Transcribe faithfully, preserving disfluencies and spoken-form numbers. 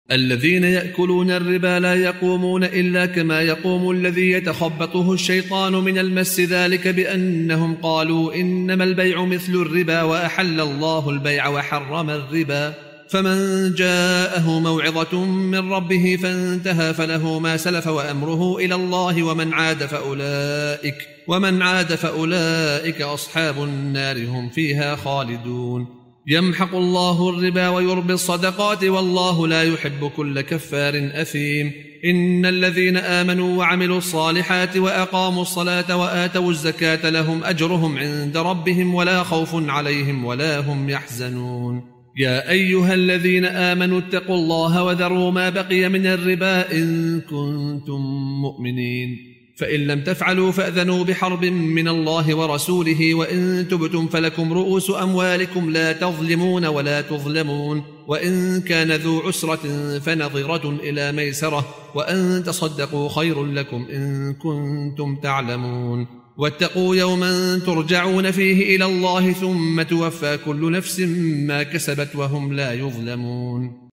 الذين يأكلون الربا لا يقومون إلا كما يقوم الذي يتخبطه الشيطان من المس، ذلك بأنهم قالوا إنما البيع مثل الربا وأحل الله البيع وحرم الربا. فمن جاءه موعظة من ربه فانتهى فله ما سلف وأمره إلى الله ومن عاد فأولئك, ومن عاد فأولئك أصحاب النار هم فيها خالدون. يمحق الله الربا ويربي الصدقات والله لا يحب كل كفار أثيم. إن الذين آمنوا وعملوا الصالحات وأقاموا الصلاة وآتوا الزكاة لهم أجرهم عند ربهم ولا خوف عليهم ولا هم يحزنون. يا أيها الذين آمنوا اتقوا الله وذروا ما بقي من الربا إن كنتم مؤمنين، فإن لم تفعلوا فأذنوا بحرب من الله ورسوله، وإن تبتم فلكم رؤوس أموالكم لا تظلمون ولا تظلمون، وإن كان ذو عسرة فنظرة إلى ميسرة، وأن تصدقوا خير لكم إن كنتم تعلمون. واتقوا يوما ترجعون فيه إلى الله ثم توفى كل نفس ما كسبت وهم لا يظلمون.